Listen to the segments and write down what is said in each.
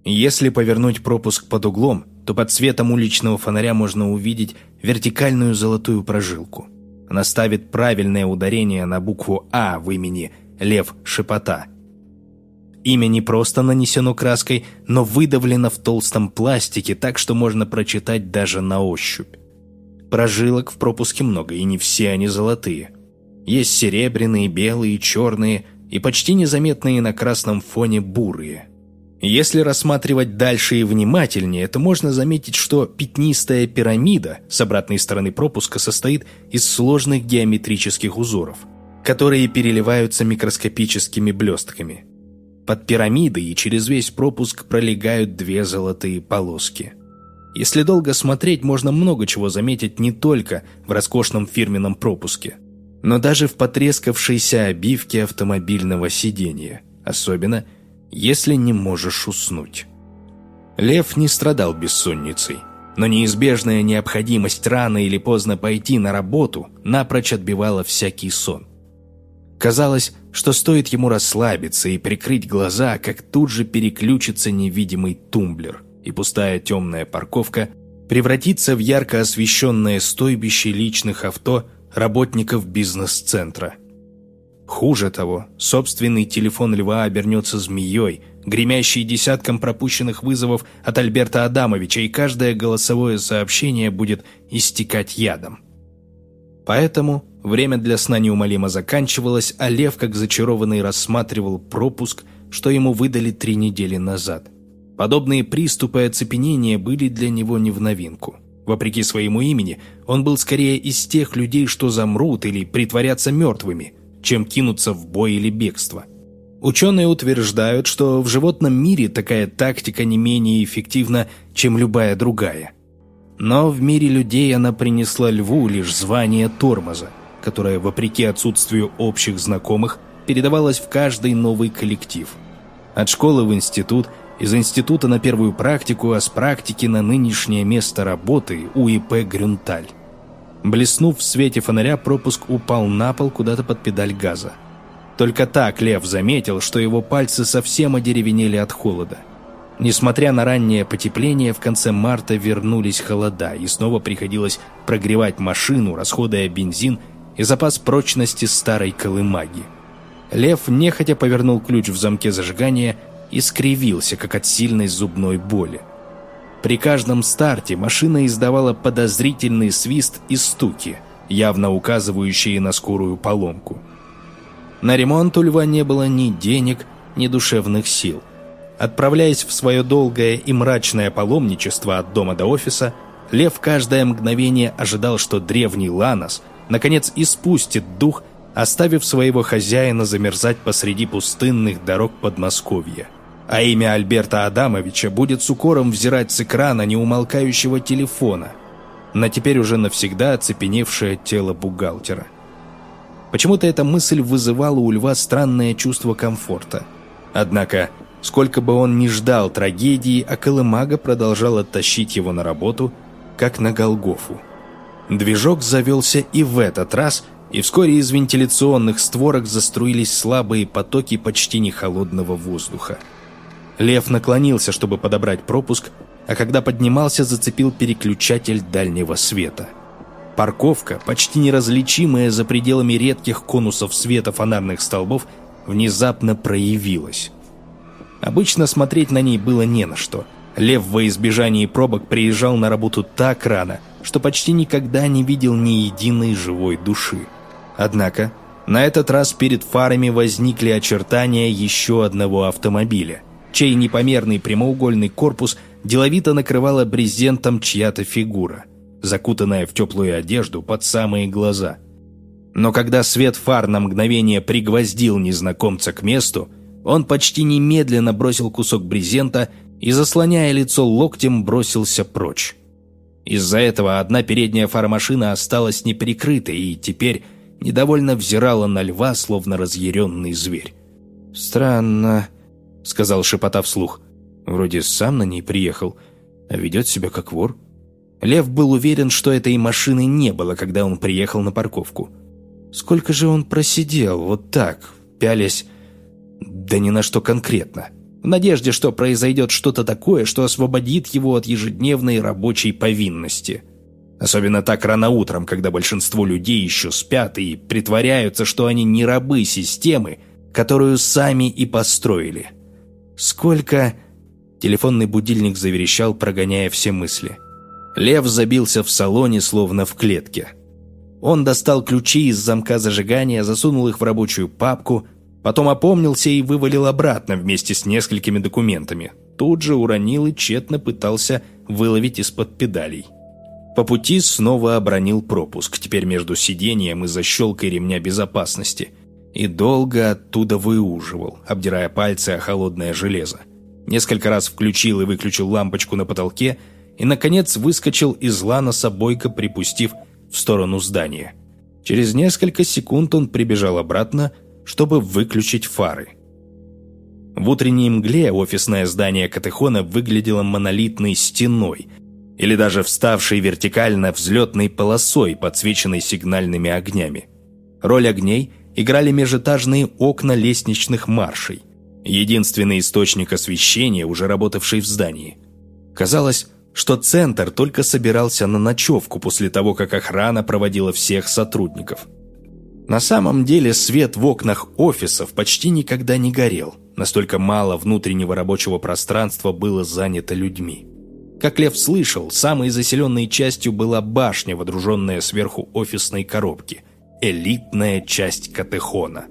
Если повернуть пропуск под углом, то под светом уличного фонаря можно увидеть вертикальную золотую прожилку. Она ставит правильное ударение на букву «А» в имени Лев Шепота. Имя не просто нанесено краской, но выдавлено в толстом пластике, так что можно прочитать даже на ощупь. Прожилок в пропуске много, и не все они золотые. Есть серебряные, белые, черные и почти незаметные на красном фоне бурые. Если рассматривать дальше и внимательнее, то можно заметить, что пятнистая пирамида с обратной стороны пропуска состоит из сложных геометрических узоров, которые переливаются микроскопическими блестками. Под пирамидой и через весь пропуск пролегают две золотые полоски. Если долго смотреть, можно много чего заметить не только в роскошном фирменном пропуске, но даже в потрескавшейся обивке автомобильного сиденья, особенно если не можешь уснуть. Лев не страдал бессонницей, но неизбежная необходимость рано или поздно пойти на работу напрочь отбивала всякий сон. Казалось, что стоит ему расслабиться и прикрыть глаза, как тут же переключится невидимый тумблер, и пустая темная парковка превратится в ярко освещенное стойбище личных авто работников бизнес-центра. Хуже того, собственный телефон Льва обернется змеей, гремящей десятком пропущенных вызовов от Альберта Адамовича, и каждое голосовое сообщение будет истекать ядом. Поэтому время для сна неумолимо заканчивалось, а Лев, как зачарованный, рассматривал пропуск, что ему выдали 3 недели назад. Подобные приступы оцепенения были для него не в новинку. Вопреки своему имени, он был скорее из тех людей, что замрут или притворятся мертвыми, чем кинуться в бой или бегство. Ученые утверждают, что в животном мире такая тактика не менее эффективна, чем любая другая. Но в мире людей она принесла Льву лишь звание тормоза, которое, вопреки отсутствию общих знакомых, передавалось в каждый новый коллектив. От школы в институт, из института на первую практику, а с практики на нынешнее место работы УИП «Грюнталь». Блеснув в свете фонаря, пропуск упал на пол куда-то под педаль газа. Только так Лев заметил, что его пальцы совсем одеревенели от холода. Несмотря на раннее потепление, в конце марта вернулись холода, и снова приходилось прогревать машину, расходуя бензин и запас прочности старой колымаги. Лев нехотя повернул ключ в замке зажигания и скривился, как от сильной зубной боли. При каждом старте машина издавала подозрительный свист и стуки, явно указывающие на скорую поломку. На ремонт у Льва не было ни денег, ни душевных сил. Отправляясь в свое долгое и мрачное паломничество от дома до офиса, Лев каждое мгновение ожидал, что древний Ланос наконец испустит дух, оставив своего хозяина замерзать посреди пустынных дорог Подмосковья. А имя Альберта Адамовича будет с укором взирать с экрана неумолкающего телефона на теперь уже навсегда оцепеневшее тело бухгалтера. Почему-то эта мысль вызывала у Льва странное чувство комфорта. Однако, сколько бы он ни ждал трагедии, а колымага продолжала тащить его на работу, как на Голгофу. Движок завелся и в этот раз, и вскоре из вентиляционных створок заструились слабые потоки почти не холодного воздуха. Лев наклонился, чтобы подобрать пропуск, а когда поднимался, зацепил переключатель дальнего света. Парковка, почти неразличимая за пределами редких конусов света фонарных столбов, внезапно проявилась. Обычно смотреть на ней было не на что. Лев во избежании пробок приезжал на работу так рано, что почти никогда не видел ни единой живой души. Однако, на этот раз перед фарами возникли очертания еще одного автомобиля, чей непомерный прямоугольный корпус деловито накрывала брезентом чья-то фигура, закутанная в теплую одежду под самые глаза. Но когда свет фар на мгновение пригвоздил незнакомца к месту, он почти немедленно бросил кусок брезента и, заслоняя лицо локтем, бросился прочь. Из-за этого одна передняя фара машины осталась неприкрытой и теперь недовольно взирала на Льва, словно разъяренный зверь. «Странно», — сказал Шепота вслух. «Вроде сам на ней приехал, а ведет себя как вор». Лев был уверен, что этой машины не было, когда он приехал на парковку. Сколько же он просидел вот так, пялясь, да ни на что конкретно. в надежде, что произойдет что-то такое, что освободит его от ежедневной рабочей повинности. Особенно так рано утром, когда большинство людей еще спят и притворяются, что они не рабы системы, которую сами и построили. Сколько... Телефонный будильник заверещал, прогоняя все мысли. Лев забился в салоне, словно в клетке. Он достал ключи из замка зажигания, засунул их в рабочую папку, потом опомнился и вывалил обратно вместе с несколькими документами. Тут же уронил и тщетно пытался выловить из-под педалей. По пути снова обронил пропуск, теперь между сиденьем и защелкой ремня безопасности, и долго оттуда выуживал, обдирая пальцы о холодное железо. Несколько раз включил и выключил лампочку на потолке и, наконец, выскочил из ланоса, бойко припустив в сторону здания. Через несколько секунд он прибежал обратно, чтобы выключить фары. В утренней мгле офисное здание Катехона выглядело монолитной стеной или даже вставшей вертикально взлетной полосой, подсвеченной сигнальными огнями. Роль огней играли межэтажные окна лестничных маршей, единственный источник освещения, уже работавший в здании. Казалось, что центр только собирался на ночевку после того, как охрана проводила всех сотрудников. На самом деле свет в окнах офисов почти никогда не горел, настолько мало внутреннего рабочего пространства было занято людьми. Как Лев слышал, самой заселенной частью была башня, водруженная сверху офисной коробки, элитная часть Катехона.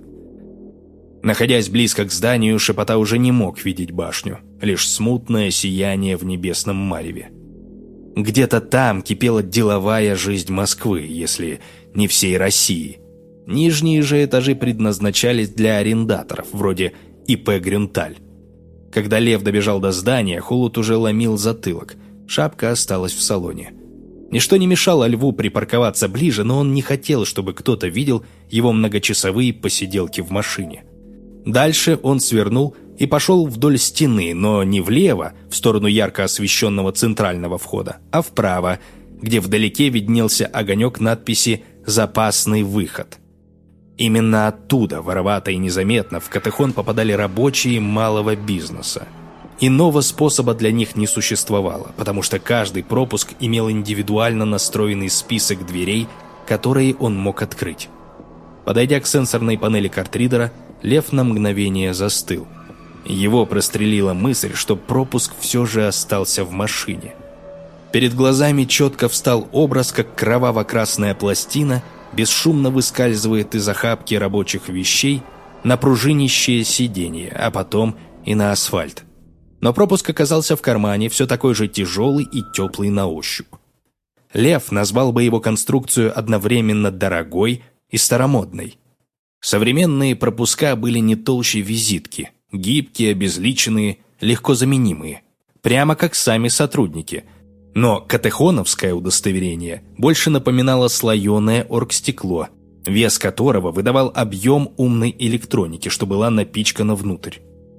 Находясь близко к зданию, Шепота уже не мог видеть башню, лишь смутное сияние в небесном мареве. Где-то там кипела деловая жизнь Москвы, если не всей России. Нижние же этажи предназначались для арендаторов, вроде ИП «Грюнталь». Когда Лев добежал до здания, Холод уже ломил затылок, шапка осталась в салоне. Ничто не мешало Льву припарковаться ближе, но он не хотел, чтобы кто-то видел его многочасовые посиделки в машине. Дальше он свернул и пошел вдоль стены, но не влево, в сторону ярко освещенного центрального входа, а вправо, где вдалеке виднелся огонек надписи «Запасный выход». Именно оттуда, воровато и незаметно, в Катехон попадали рабочие малого бизнеса. Иного способа для них не существовало, потому что каждый пропуск имел индивидуально настроенный список дверей, которые он мог открыть. Подойдя к сенсорной панели картридера, Лев на мгновение застыл. Его прострелила мысль, что пропуск все же остался в машине. Перед глазами четко встал образ, как кроваво-красная пластина бесшумно выскальзывает из охапки рабочих вещей на пружинищее сиденье, а потом и на асфальт. Но пропуск оказался в кармане, все такой же тяжелый и теплый на ощупь. Лев назвал бы его конструкцию одновременно дорогой и старомодной. Современные пропуска были не толще визитки, гибкие, обезличенные, легко заменимые, прямо как сами сотрудники. Но катехоновское удостоверение больше напоминало слоеное оргстекло, вес которого выдавал объем умной электроники, что была напичкана внутрь.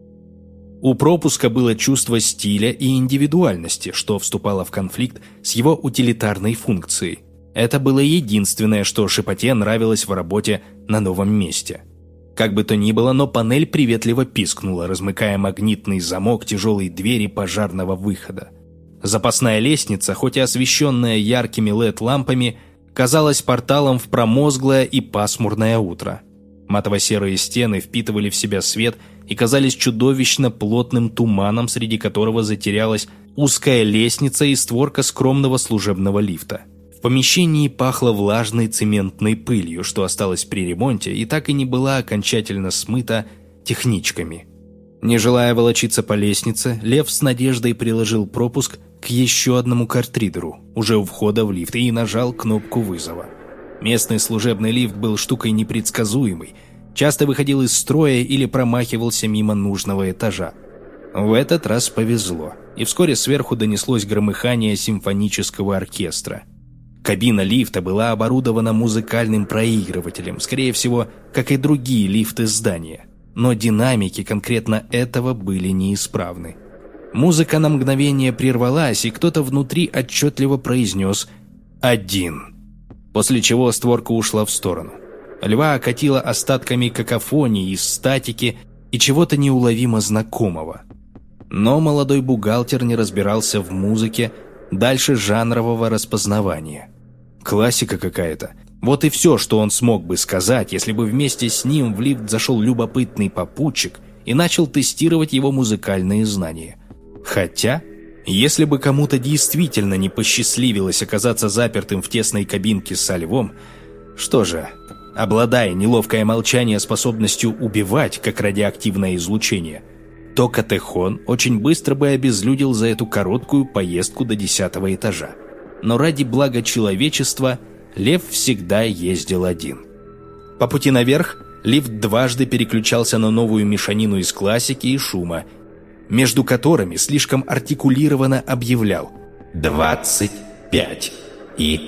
У пропуска было чувство стиля и индивидуальности, что вступало в конфликт с его утилитарной функцией. Это было единственное, что Шепоте нравилось в работе на новом месте. Как бы то ни было, но панель приветливо пискнула, размыкая магнитный замок тяжелой двери пожарного выхода. Запасная лестница, хоть и освещенная яркими LED-лампами, казалась порталом в промозглое и пасмурное утро. Матово-серые стены впитывали в себя свет и казались чудовищно плотным туманом, среди которого затерялась узкая лестница и створка скромного служебного лифта. В помещении пахло влажной цементной пылью, что осталось при ремонте и так и не была окончательно смыта техничками. Не желая волочиться по лестнице, Лев с надеждой приложил пропуск к еще одному картридеру, уже у входа в лифт, и нажал кнопку вызова. Местный служебный лифт был штукой непредсказуемой, часто выходил из строя или промахивался мимо нужного этажа. В этот раз повезло, и вскоре сверху донеслось громыхание симфонического оркестра. Кабина лифта была оборудована музыкальным проигрывателем, скорее всего, как и другие лифты здания. Но динамики конкретно этого были неисправны. Музыка на мгновение прервалась, и кто-то внутри отчетливо произнес «1», после чего створка ушла в сторону. Льва окатило остатками какофонии из статики и чего-то неуловимо знакомого. Но молодой бухгалтер не разбирался в музыке дальше жанрового распознавания. Классика какая-то. Вот и все, что он смог бы сказать, если бы вместе с ним в лифт зашел любопытный попутчик и начал тестировать его музыкальные знания. Хотя, если бы кому-то действительно не посчастливилось оказаться запертым в тесной кабинке со львом, что же, обладая неловкое молчание способностью убивать, как радиоактивное излучение, то Катехон очень быстро бы обезлюдил за эту короткую поездку до 10-го этажа. Но ради блага человечества лев всегда ездил один. По пути наверх лифт дважды переключался на новую мешанину из классики и шума, между которыми слишком артикулированно объявлял 25 и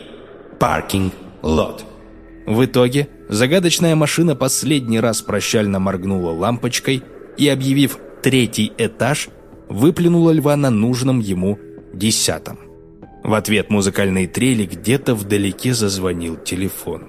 паркинг-лот. В итоге загадочная машина последний раз прощально моргнула лампочкой и, объявив 3-й этаж, выплюнула льва на нужном ему 10-м. В ответ музыкальной трели где-то вдалеке зазвонил телефон.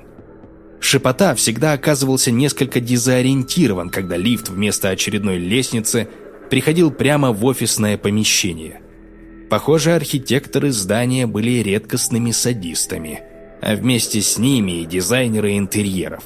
Шепота всегда оказывался несколько дезориентирован, когда лифт вместо очередной лестницы приходил прямо в офисное помещение. Похоже, архитекторы здания были редкостными садистами, а вместе с ними и дизайнеры интерьеров.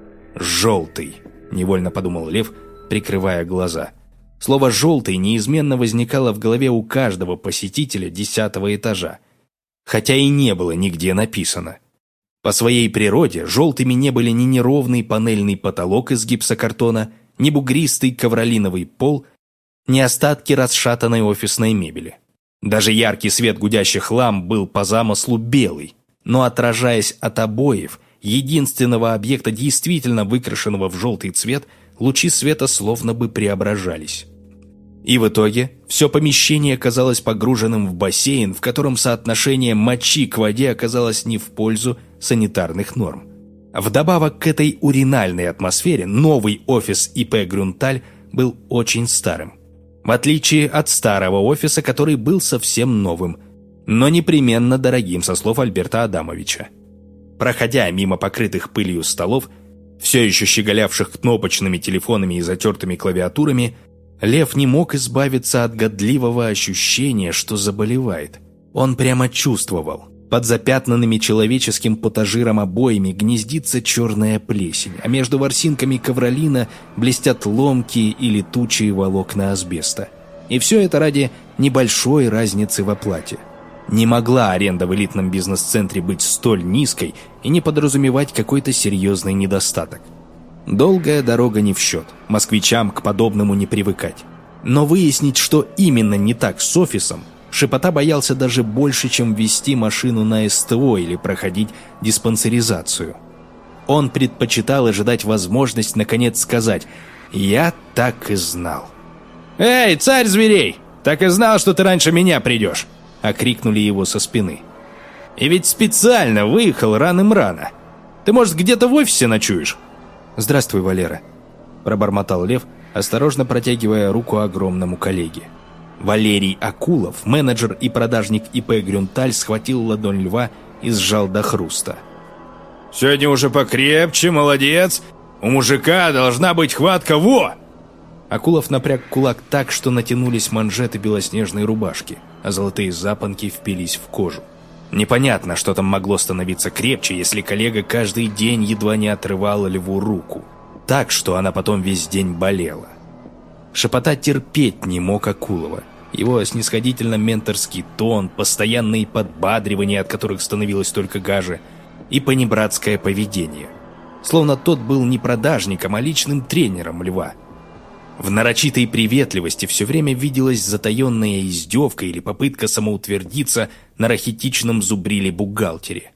«Желтый», — невольно подумал Лев, прикрывая глаза. Слово «желтый» неизменно возникало в голове у каждого посетителя 10-го этажа, хотя и не было нигде написано. По своей природе желтыми не были ни неровный панельный потолок из гипсокартона, ни бугристый ковролиновый пол, ни остатки расшатанной офисной мебели. Даже яркий свет гудящих ламп был по замыслу белый, но, отражаясь от обоев, единственного объекта, действительно выкрашенного в желтый цвет, лучи света словно бы преображались. И в итоге все помещение оказалось погруженным в бассейн, в котором соотношение мочи к воде оказалось не в пользу санитарных норм. Вдобавок к этой уринальной атмосфере новый офис ИП «Грюнталь» был очень старым. В отличие от старого офиса, который был совсем новым, но непременно дорогим, со слов Альберта Адамовича. Проходя мимо покрытых пылью столов, все еще щеголявших кнопочными телефонами и затертыми клавиатурами, Лев не мог избавиться от годливого ощущения, что заболевает. Он прямо чувствовал. Под запятнанными человеческим потажиром обоями гнездится черная плесень, а между ворсинками ковролина блестят ломкие и летучие волокна асбеста. И все это ради небольшой разницы в оплате. Не могла аренда в элитном бизнес-центре быть столь низкой и не подразумевать какой-то серьезный недостаток. Долгая дорога не в счет, москвичам к подобному не привыкать. Но выяснить, что именно не так с офисом, Шепота боялся даже больше, чем вести машину на СТО или проходить диспансеризацию. Он предпочитал ожидать возможность наконец сказать «Я так и знал». «Эй, царь зверей! Так и знал, что ты раньше меня придешь!» — окрикнули его со спины. «И ведь специально выехал рано. Ты, может, где-то в офисе ночуешь?» «Здравствуй, Валера», — пробормотал Лев, осторожно протягивая руку огромному коллеге. Валерий Акулов, менеджер и продажник ИП «Грюнталь», схватил ладонь Льва и сжал до хруста. «Сегодня уже покрепче, молодец! У мужика должна быть хватка, во!» Акулов напряг кулак так, что натянулись манжеты белоснежной рубашки, а золотые запонки впились в кожу. Непонятно, что там могло становиться крепче, если коллега каждый день едва не отрывал Льву руку, так, что она потом весь день болела. Шепота терпеть не мог Акулова. Его снисходительно-менторский тон, постоянные подбадривания, от которых становилось только гаже, и понебратское поведение. Словно тот был не продажником, а личным тренером Льва. В нарочитой приветливости все время виделась затаенная издевка или попытка самоутвердиться на рахитичном зубриле-бухгалтере.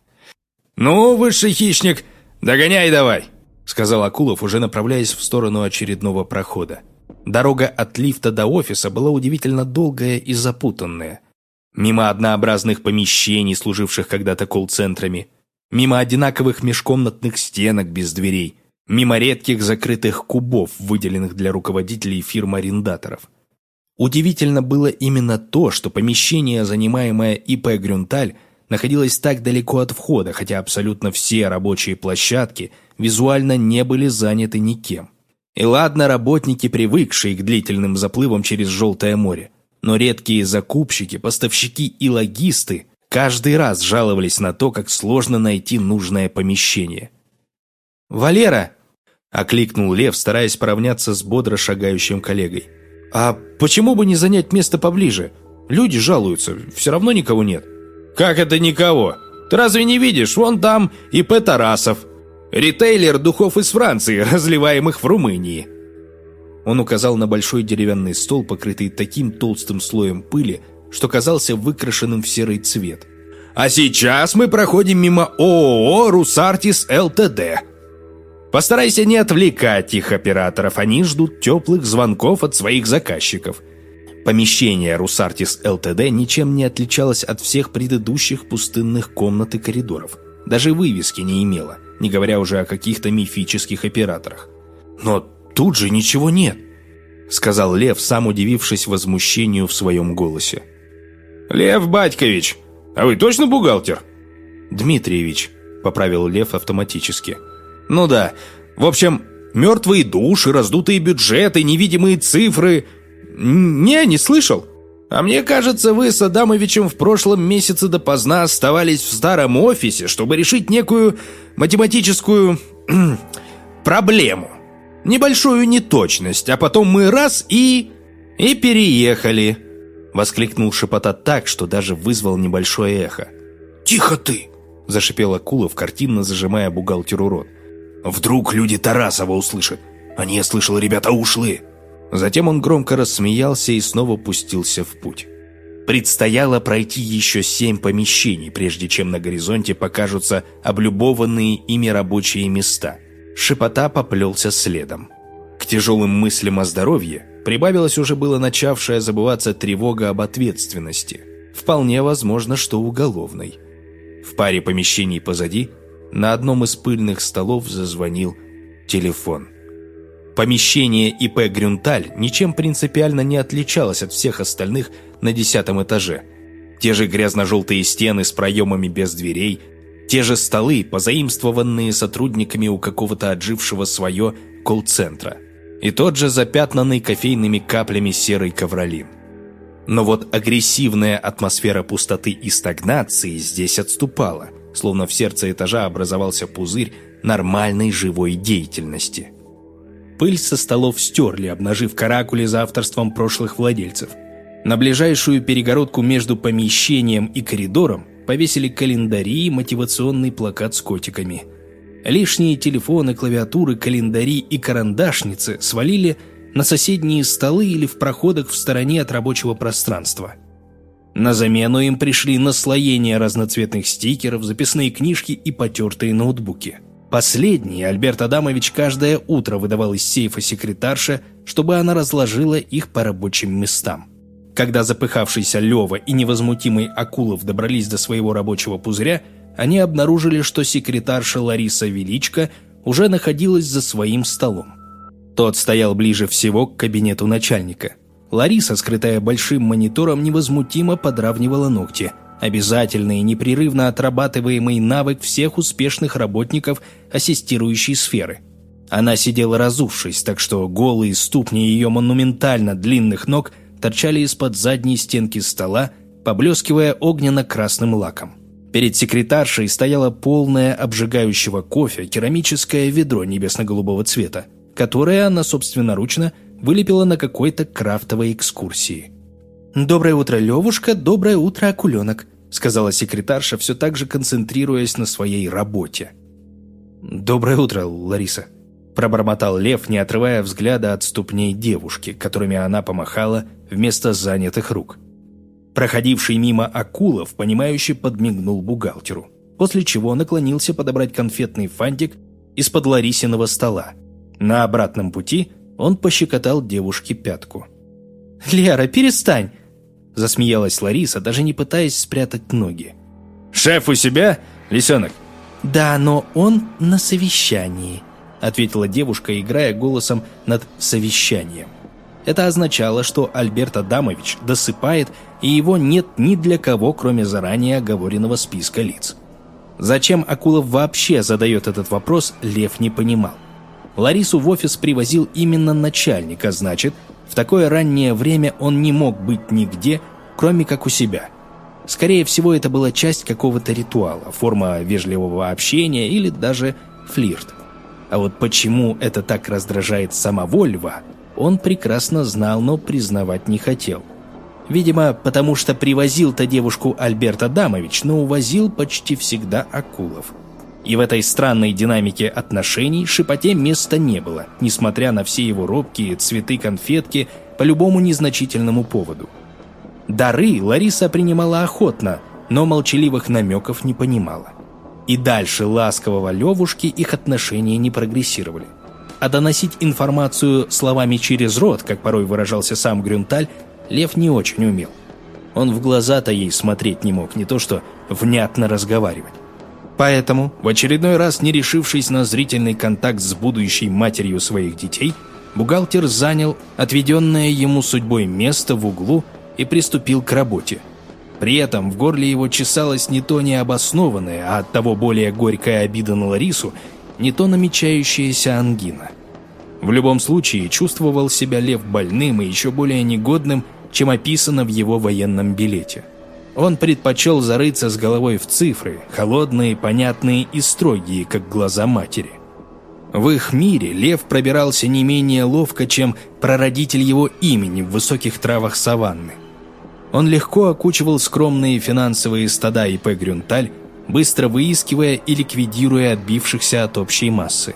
«Ну, высший хищник, догоняй давай!» — сказал Акулов, уже направляясь в сторону очередного прохода. Дорога от лифта до офиса была удивительно долгая и запутанная. Мимо однообразных помещений, служивших когда-то колл-центрами, мимо одинаковых межкомнатных стенок без дверей, мимо редких закрытых кубов, выделенных для руководителей фирм-арендаторов. Удивительно было именно то, что помещение, занимаемое ИП «Грюнталь», находилось так далеко от входа, хотя абсолютно все рабочие площадки визуально не были заняты никем. И ладно работники, привыкшие к длительным заплывам через Желтое море. Но редкие закупщики, поставщики и логисты каждый раз жаловались на то, как сложно найти нужное помещение. «Валера!» – окликнул Лев, стараясь поравняться с бодро шагающим коллегой. «А почему бы не занять место поближе? Люди жалуются, все равно никого нет». «Как это никого? Ты разве не видишь? Вон там ИП Тарасов. Ритейлер духов из Франции, разливаемых в Румынии». Он указал на большой деревянный стол, покрытый таким толстым слоем пыли, что казался выкрашенным в серый цвет. «А сейчас мы проходим мимо ООО «Русартис ЛТД». Постарайся не отвлекать их операторов, они ждут теплых звонков от своих заказчиков». Помещение «Русартис ЛТД» ничем не отличалось от всех предыдущих пустынных комнат и коридоров. Даже вывески не имело, не говоря уже о каких-то мифических операторах. «Но тут же ничего нет», — сказал Лев, сам удивившись возмущению в своем голосе. «Лев Батькович, а вы точно бухгалтер?» «Дмитриевич», — поправил Лев автоматически. «Ну да. В общем, мертвые души, раздутые бюджеты, невидимые цифры. Не слышал. А мне кажется, вы с Адамовичем в прошлом месяце допоздна оставались в старом офисе, чтобы решить некую математическую проблему. Небольшую неточность, а потом мы раз и переехали», — воскликнул Шепота так, что даже вызвал небольшое эхо. «Тихо ты!» — зашипел Акулов, картинно зажимая бухгалтеру рот. «Вдруг люди Тарасова услышат. Они, я слышал, ребята ушли». Затем он громко рассмеялся и снова пустился в путь. Предстояло пройти еще 7 помещений, прежде чем на горизонте покажутся облюбованные ими рабочие места. Шепота поплелся следом. К тяжелым мыслям о здоровье прибавилась уже было начавшая забываться тревога об ответственности. Вполне возможно, что уголовной. В паре помещений позади на одном из пыльных столов зазвонил телефон. Помещение ИП «Грюнталь» ничем принципиально не отличалось от всех остальных на 10-м этаже. Те же грязно-желтые стены с проемами без дверей, те же столы, позаимствованные сотрудниками у какого-то отжившего свое колл-центра, и тот же запятнанный кофейными каплями серый ковролин. Но вот агрессивная атмосфера пустоты и стагнации здесь отступала, словно в сердце этажа образовался пузырь нормальной живой деятельности. Пыль со столов стерли, обнажив каракули за авторством прошлых владельцев. На ближайшую перегородку между помещением и коридором повесили календари и мотивационный плакат с котиками. Лишние телефоны, клавиатуры, календари и карандашницы свалили на соседние столы или в проходах в стороне от рабочего пространства. На замену им пришли наслоения разноцветных стикеров, записные книжки и потертые ноутбуки. Последние Альберт Адамович каждое утро выдавал из сейфа секретарше, чтобы она разложила их по рабочим местам. Когда запыхавшийся Лева и невозмутимый Акулов добрались до своего рабочего пузыря, они обнаружили, что секретарша Лариса Величко уже находилась за своим столом. Тот стоял ближе всего к кабинету начальника. Лариса, скрытая большим монитором, невозмутимо подравнивала ногти. Обязательный и непрерывно отрабатываемый навык всех успешных работников ассистирующей сферы. Она сидела разувшись, так что голые ступни ее монументально длинных ног торчали из-под задней стенки стола, поблескивая огненно-красным лаком. Перед секретаршей стояло полное обжигающего кофе керамическое ведро небесно-голубого цвета, которое она собственноручно вылепила на какой-то крафтовой экскурсии. «Доброе утро, Левушка, доброе утро, Акуленок», сказала секретарша, все так же концентрируясь на своей работе. «Доброе утро, Лариса», пробормотал Лев, не отрывая взгляда от ступней девушки, которыми она помахала вместо занятых рук. Проходивший мимо Акулов, понимающе подмигнул бухгалтеру, после чего наклонился подобрать конфетный фантик из-под Ларисиного стола. На обратном пути он пощекотал девушке пятку. «Лера, перестань!» – засмеялась Лариса, даже не пытаясь спрятать ноги. «Шеф у себя, лисенок?» «Да, но он на совещании», – ответила девушка, играя голосом над совещанием. Это означало, что Альберт Адамович досыпает, и его нет ни для кого, кроме заранее оговоренного списка лиц. Зачем Акулов вообще задает этот вопрос, Лев не понимал. Ларису в офис привозил именно начальник, а значит, В такое раннее время он не мог быть нигде, кроме как у себя. Скорее всего, это была часть какого-то ритуала, форма вежливого общения или даже флирт. А вот почему это так раздражает самого льва, он прекрасно знал, но признавать не хотел. Видимо, потому что привозил-то девушку Альберт Адамович, но увозил почти всегда Акулов. И в этой странной динамике отношений шепоте места не было, несмотря на все его робкие цветы-конфетки по любому незначительному поводу. Дары Лариса принимала охотно, но молчаливых намеков не понимала. И дальше ласкового Левушки их отношения не прогрессировали. А доносить информацию словами через рот, как порой выражался сам Грюнталь, Лев не очень умел. Он в глаза-то ей смотреть не мог, не то что внятно разговаривать. Поэтому, в очередной раз не решившись на зрительный контакт с будущей матерью своих детей, бухгалтер занял отведенное ему судьбой место в углу и приступил к работе. При этом в горле его чесалась не то необоснованная, а оттого более горькая обида на Ларису, не то намечающаяся ангина. В любом случае, чувствовал себя Лев больным и еще более негодным, чем описано в его военном билете. Он предпочел зарыться с головой в цифры, холодные, понятные и строгие, как глаза матери. В их мире Лев пробирался не менее ловко, чем прародитель его имени в высоких травах саванны. Он легко окучивал скромные финансовые стада ИП «Грюнталь», быстро выискивая и ликвидируя отбившихся от общей массы.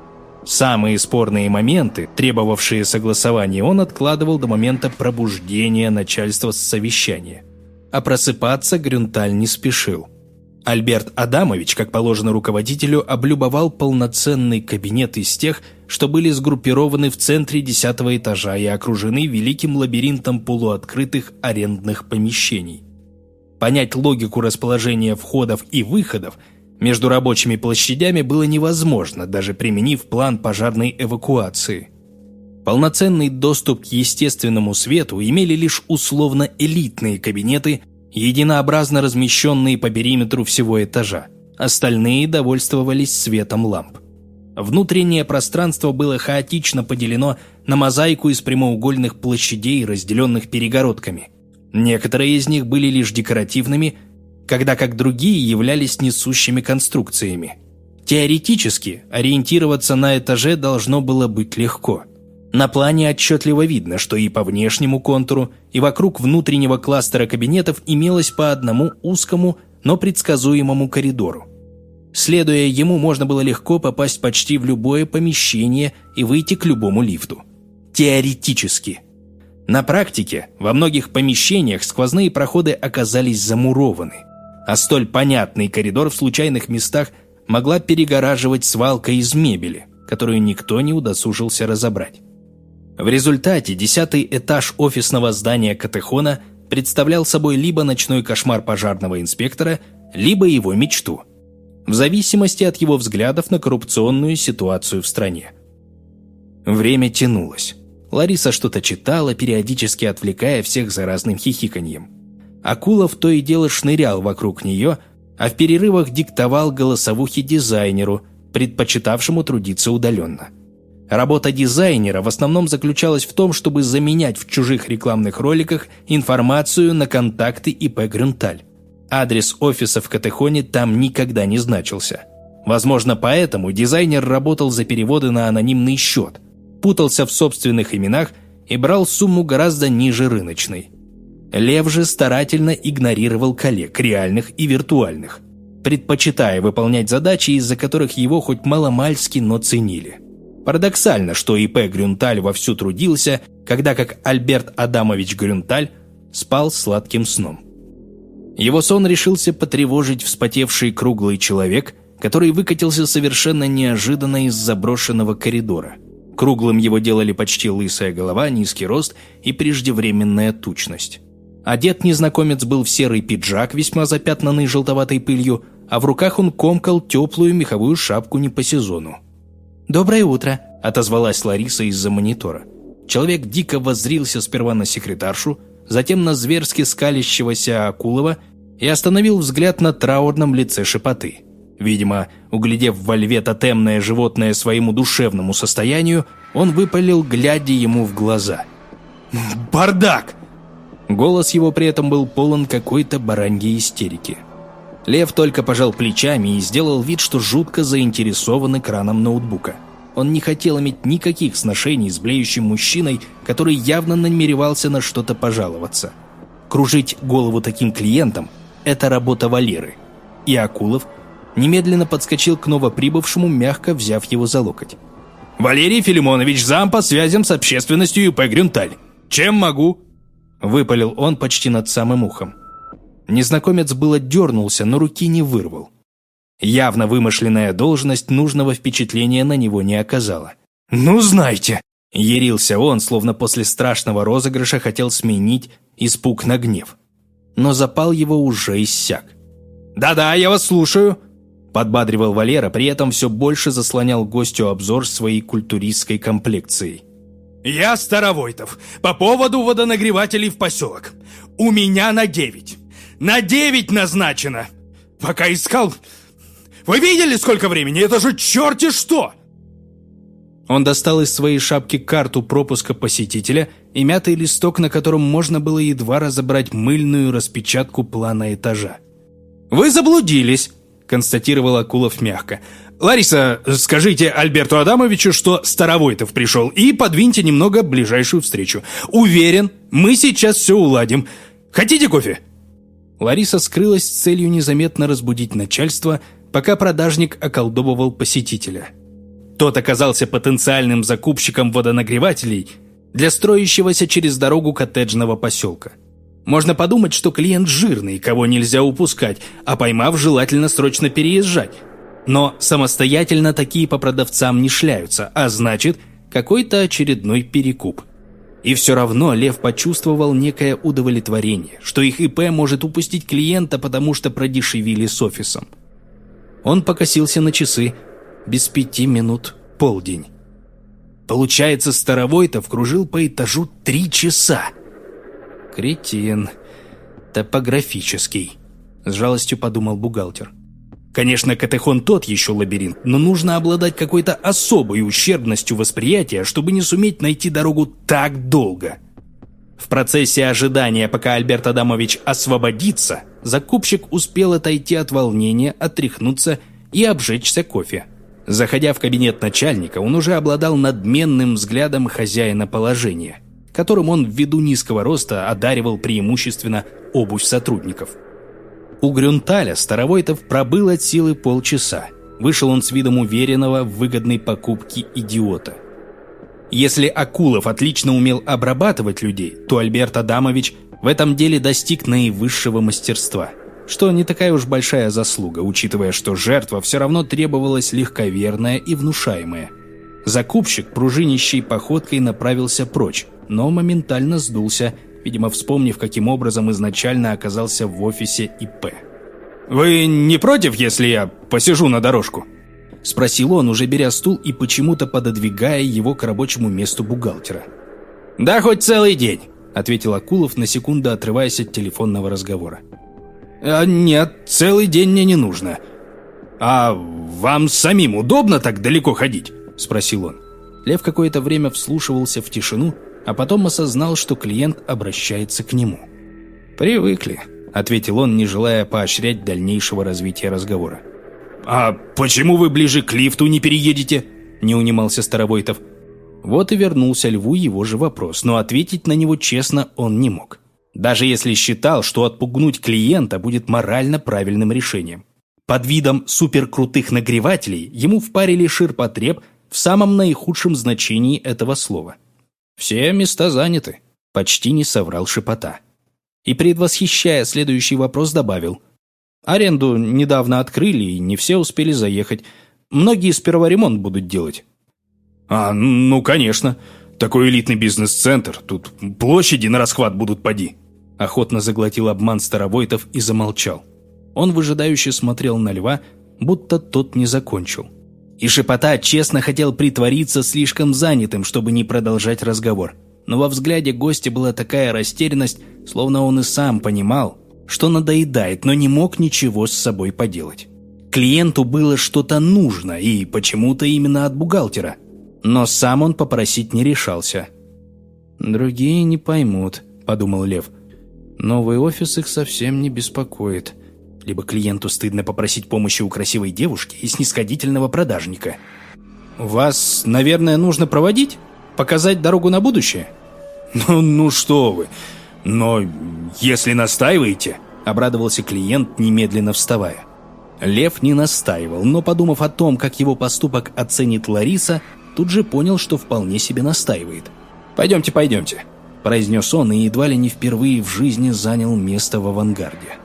Самые спорные моменты, требовавшие согласования, он откладывал до момента пробуждения начальства с совещания. А просыпаться Грюнталь не спешил. Альберт Адамович, как положено руководителю, облюбовал полноценный кабинет из тех, что были сгруппированы в центре 10-го этажа и окружены великим лабиринтом полуоткрытых арендных помещений. Понять логику расположения входов и выходов между рабочими площадями было невозможно, даже применив план пожарной эвакуации. Полноценный доступ к естественному свету имели лишь условно-элитные кабинеты, единообразно размещенные по периметру всего этажа. Остальные довольствовались светом ламп. Внутреннее пространство было хаотично поделено на мозаику из прямоугольных площадей, разделенных перегородками. Некоторые из них были лишь декоративными, когда как другие являлись несущими конструкциями. Теоретически ориентироваться на этаже должно было быть легко. На плане отчетливо видно, что и по внешнему контуру, и вокруг внутреннего кластера кабинетов имелось по одному узкому, но предсказуемому коридору. Следуя ему, можно было легко попасть почти в любое помещение и выйти к любому лифту. Теоретически. На практике во многих помещениях сквозные проходы оказались замурованы, а столь понятный коридор в случайных местах могла перегораживать свалка из мебели, которую никто не удосужился разобрать. В результате 10-й этаж офисного здания Катехона представлял собой либо ночной кошмар пожарного инспектора, либо его мечту, в зависимости от его взглядов на коррупционную ситуацию в стране. Время тянулось. Лариса что-то читала, периодически отвлекая всех заразным хихиканьем. Акулов то и дело шнырял вокруг нее, а в перерывах диктовал голосовухи дизайнеру, предпочитавшему трудиться удаленно. Работа дизайнера в основном заключалась в том, чтобы заменять в чужих рекламных роликах информацию на контакты ИП «Грюнталь». Адрес офиса в Катехоне там никогда не значился. Возможно, поэтому дизайнер работал за переводы на анонимный счет, путался в собственных именах и брал сумму гораздо ниже рыночной. Лев же старательно игнорировал коллег, реальных и виртуальных, предпочитая выполнять задачи, из-за которых его хоть маломальски, но ценили. Парадоксально, что ИП «Грюнталь» вовсю трудился, когда как Альберт Адамович Грюнталь спал сладким сном. Его сон решился потревожить вспотевший круглый человек, который выкатился совершенно неожиданно из заброшенного коридора. Круглым его делали почти лысая голова, низкий рост и преждевременная тучность. Одет незнакомец был в серый пиджак, весьма запятнанный желтоватой пылью, а в руках он комкал теплую меховую шапку не по сезону. «Доброе утро», – отозвалась Лариса из-за монитора. Человек дико воззрился сперва на секретаршу, затем на зверски скалящегося Акулова и остановил взгляд на траурном лице шепоты. Видимо, углядев во льве тотемное животное своему душевному состоянию, он выпалил, глядя ему в глаза: Бардак!» Голос его при этом был полон какой-то бараньей истерики. Лев только пожал плечами и сделал вид, что жутко заинтересован экраном ноутбука. Он не хотел иметь никаких сношений с блеющим мужчиной, который явно намеревался на что-то пожаловаться. Кружить голову таким клиентам – это работа Валеры. И Акулов немедленно подскочил к новоприбывшему, мягко взяв его за локоть. «Валерий Филимонович, зам по связям с общественностью ИП «Грюнталь». Чем могу?» – выпалил он почти над самым ухом. Незнакомец было дернулся, но руки не вырвал. Явно вымышленная должность нужного впечатления на него не оказала. «Ну, знайте!» – ярился он, словно после страшного розыгрыша хотел сменить испуг на гнев. Но запал его уже иссяк. «Да-да, я вас слушаю!» – подбадривал Валера, при этом все больше заслонял гостю обзор своей культуристской комплекцией. «Я Старовойтов. По поводу водонагревателей в поселок. У меня на 9. На 9 назначено. Пока искал... Вы видели, сколько времени? Это же черти что!» Он достал из своей шапки карту пропуска посетителя и мятый листок, на котором можно было едва разобрать мыльную распечатку плана этажа. «Вы заблудились», – констатировал Акулов мягко. «Лариса, скажите Альберту Адамовичу, что Старовойтов пришел, и подвиньте немного ближайшую встречу. Уверен, мы сейчас все уладим. Хотите кофе?» Лариса скрылась с целью незаметно разбудить начальство, пока продажник околдовывал посетителя. Тот оказался потенциальным закупщиком водонагревателей для строящегося через дорогу коттеджного поселка. Можно подумать, что клиент жирный, кого нельзя упускать, а поймав, желательно срочно переезжать. Но самостоятельно такие по продавцам не шляются, а значит, какой-то очередной перекуп. И все равно Лев почувствовал некое удовлетворение, что их ИП может упустить клиента, потому что продешевили с офисом. Он покосился на часы. Без 5 минут полдень. Получается, Старовойтов кружил по этажу 3 часа. Кретин. Топографический. С жалостью подумал бухгалтер. Конечно, Катехон тот еще лабиринт, но нужно обладать какой-то особой ущербностью восприятия, чтобы не суметь найти дорогу так долго. В процессе ожидания, пока Альберт Адамович освободится, закупщик успел отойти от волнения, отряхнуться и обжечься кофе. Заходя в кабинет начальника, он уже обладал надменным взглядом хозяина положения, которым он ввиду низкого роста одаривал преимущественно обувь сотрудников. У Грюнталя Старовойтов пробыл от силы полчаса. Вышел он с видом уверенного в выгодной покупке идиота. Если Акулов отлично умел обрабатывать людей, то Альберт Адамович в этом деле достиг наивысшего мастерства. Что не такая уж большая заслуга, учитывая, что жертва все равно требовалась легковерная и внушаемая. Закупщик пружинищей походкой направился прочь, но моментально сдулся, видимо, вспомнив, каким образом изначально оказался в офисе ИП. «Вы не против, если я посижу на дорожку?» – спросил он, уже беря стул и почему-то пододвигая его к рабочему месту бухгалтера. «Да хоть целый день», – ответил Акулов, на секунду отрываясь от телефонного разговора. «Нет, целый день мне не нужно. А вам самим удобно так далеко ходить?» – спросил он. Лев какое-то время вслушивался в тишину, а потом осознал, что клиент обращается к нему. «Привыкли», – ответил он, не желая поощрять дальнейшего развития разговора. «А почему вы ближе к лифту не переедете?» – не унимался Старовойтов. Вот и вернулся Льву его же вопрос, но ответить на него честно он не мог. Даже если считал, что отпугнуть клиента будет морально правильным решением. Под видом суперкрутых нагревателей ему впарили ширпотреб в самом наихудшем значении этого слова. «Все места заняты», – почти не соврал Шепота. И, предвосхищая следующий вопрос, добавил: «Аренду недавно открыли, и не все успели заехать. Многие сперва ремонт будут делать». Ну конечно. Такой элитный бизнес-центр. Тут площади на расхват будут поди». Охотно заглотил обман Старовойтов и замолчал. Он выжидающе смотрел на Льва, будто тот не закончил. И Шепота честно хотел притвориться слишком занятым, чтобы не продолжать разговор. Но во взгляде гостя была такая растерянность, словно он и сам понимал, что надоедает, но не мог ничего с собой поделать. Клиенту было что-то нужно, и почему-то именно от бухгалтера. Но сам он попросить не решался. «Другие не поймут», — подумал Лев. «Новый офис их совсем не беспокоит. Либо клиенту стыдно попросить помощи у красивой девушки и снисходительного продажника. Вас, наверное, нужно проводить? Показать дорогу на будущее?» «Ну что вы, но если настаиваете», — обрадовался клиент, немедленно вставая. Лев не настаивал, но, подумав о том, как его поступок оценит Лариса, тут же понял, что вполне себе настаивает. «Пойдемте, пойдемте», — произнес он и едва ли не впервые в жизни занял место в авангарде.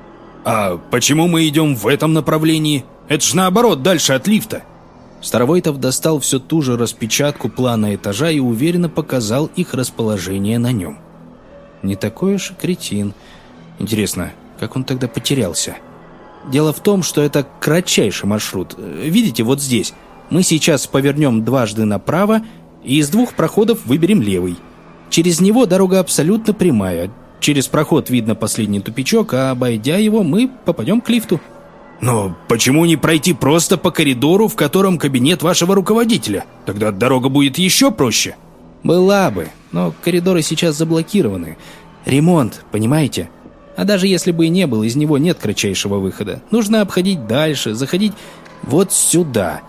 «А почему мы идем в этом направлении? Это ж наоборот, дальше от лифта». Старовойтов достал все ту же распечатку плана этажа и уверенно показал их расположение на нем. Не такой уж и кретин. Интересно, как он тогда потерялся? Дело в том, что это кратчайший маршрут. Видите, вот здесь. Мы сейчас повернем дважды направо и из 2 проходов выберем левый. Через него дорога абсолютно прямая. Через проход видно последний тупичок, а обойдя его, мы попадем к лифту. «Но почему не пройти просто по коридору, в котором кабинет вашего руководителя? Тогда дорога будет еще проще». Была бы, но коридоры сейчас заблокированы. Ремонт, понимаете? А даже если бы и не было, из него нет кратчайшего выхода. Нужно обходить дальше, заходить вот сюда.